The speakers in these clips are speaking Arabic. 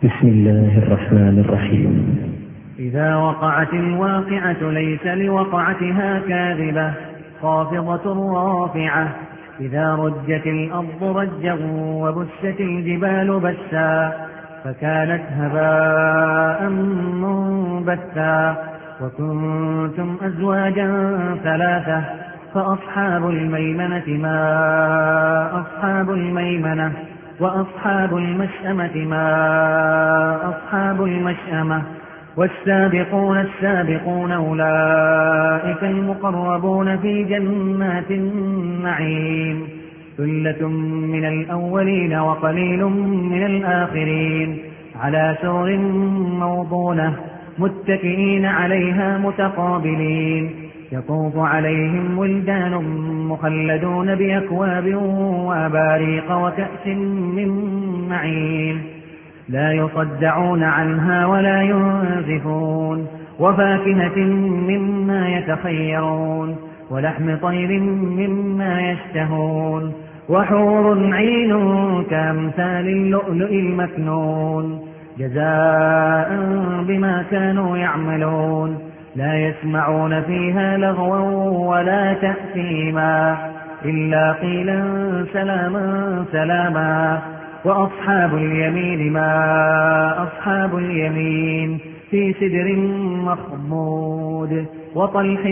بسم الله الرحمن الرحيم. إذا وقعت الواقعة ليس لوقعتها كاذبة خافضة رافعة إذا رجت الأرض رجا وبست الجبال بسا فكانت هباء منبثا وكنتم أزواجا ثلاثة فأصحاب الميمنة ما أصحاب الميمنة وأصحاب المشأمة ما أصحاب المشأمة والسابقون السابقون أولئك المقربون في جنات النعيم ثلة من الأولين وقليل من الآخرين على سرر موضونة متكئين عليها متقابلين يطوف عليهم ولدان مخلدون بأكواب وأباريق وكأس من معين لا يصدعون عنها ولا ينزفون وفاكهة مما يتخيرون ولحم طير مما يشتهون وحور عين كأمثال اللؤلؤ المكنون جزاء بما كانوا يعملون لا يسمعون فيها لغوا ولا تأثيما إلا قيلا سلاما سلاما وأصحاب اليمين ما أصحاب اليمين في سدر مخضود وطلح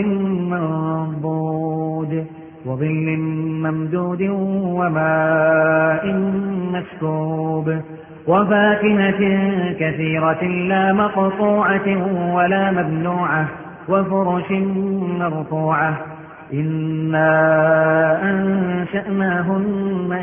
منضود وظل ممدود وماء مسكوب وفاكهة كثيرة لا مقطوعة ولا ممنوعة وفرش مرفوعة إنا أنشأناهن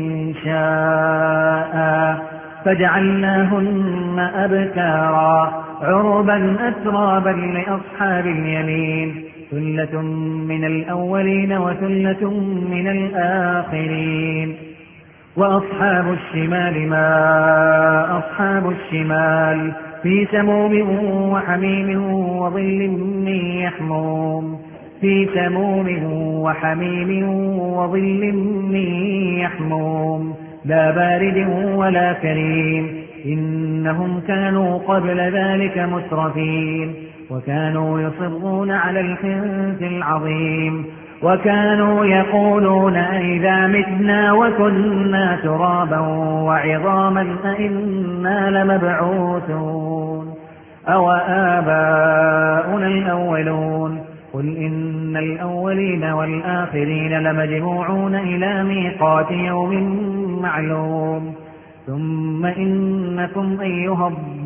إنشاء فجعلناهن أبكارا عربا أترابا لأصحاب اليمين ثلة من الأولين وثلة من الآخرين وأصحاب الشمال ما أصحاب الشمال في سموم وحميم وظل من يحموم في سموم وحميم وظل من يحموم لا بارد ولا كريم إنهم كانوا قبل ذلك مسرفين وكانوا يصرون على الحنث العظيم وكانوا يقولون أئذا متنا وكنا ترابا وعظاما أئنا لمبعوثون أو آباؤنا الأولون قل إن الأولين والآخرين لمجموعون إلى ميقات يوم معلوم ثم إنكم أيها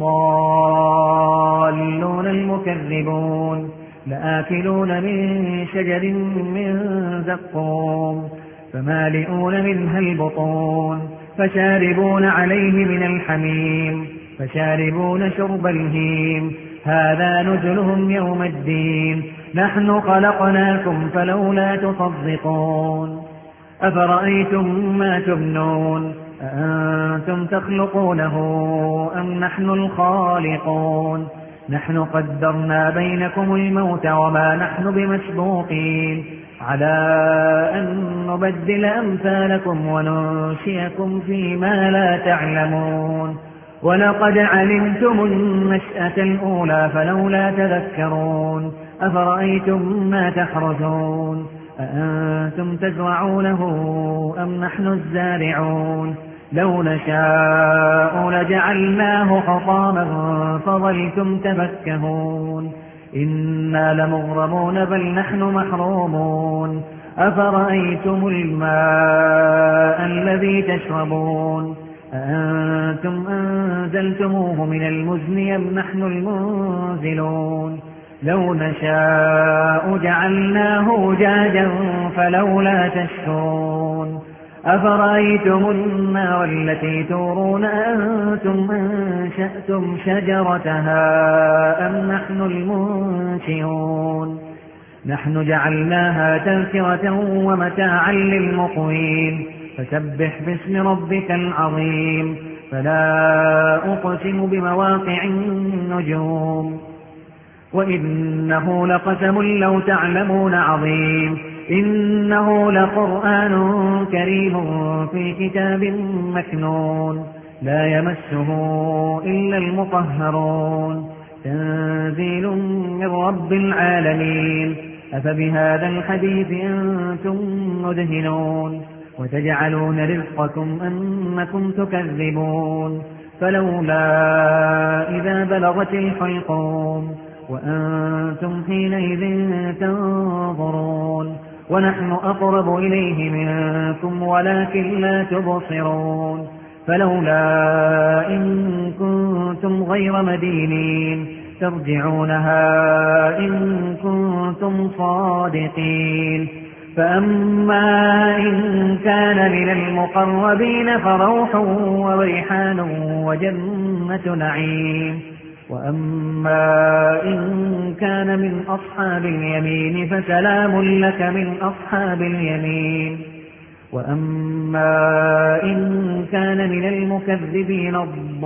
الضالون المكذبون لآكلون من شجر من زقوم فمالئون منها البطون فشاربون عليه من الحميم فشاربون شرب الهيم هذا نزلهم يوم الدين نحن خلقناكم فلولا تصدقون أفرأيتم ما تمنون أأنتم تخلقونه أم نحن الخالقون نحن قدرنا بينكم الموت وما نحن بمسبوقين على أن نبدل أمثالكم وننشئكم فيما لا تعلمون ولقد علمتم النشأة الأولى فلولا تذكرون أفرأيتم ما تحرثون أأنتم تزرعونه أم نحن الزارعون لو نشاء لجعلناه حطاما فظلتم تفكهون إنا لمغرمون بل نحن محرومون أفرأيتم الماء الذي تشربون أأنتم أنزلتموه من المزن أم نحن المنزلون لو نشاء جعلناه جاجا فلولا تشكرون أفرأيتم النار التي تورون أأنتم أنشأتم شجرتها أم نحن المنشئون نحن جعلناها تذكرة ومتاعا للمقوين فسبح باسم ربك العظيم فلا أقسم بمواقع النجوم وإنه لقسم لو تعلمون عظيم إنه لقرآن كريم في كتاب مكنون لا يمسه إلا المطهرون تنزيل من رب العالمين أفبهذا الحديث أنتم مدهنون وتجعلون رزقكم أنكم تكذبون فلولا إذا بلغت الحلقوم وأنتم حينئذ تنظرون ونحن أقرب إليه منكم ولكن لا تبصرون فلولا إن كنتم غير مدينين ترجعونها إن كنتم صادقين فأما إن كان من المقربين فروح وريحان وجنة نعيم وأما إن كان من أصحاب اليمين فسلام لك من أصحاب اليمين وأما إن كان من المكذبين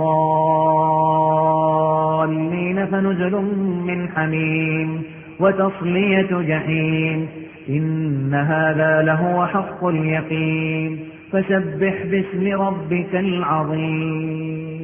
الضالين فنزل من حميم وتصلية جحيم إن هذا لهو حق اليقين فسبح باسم ربك العظيم.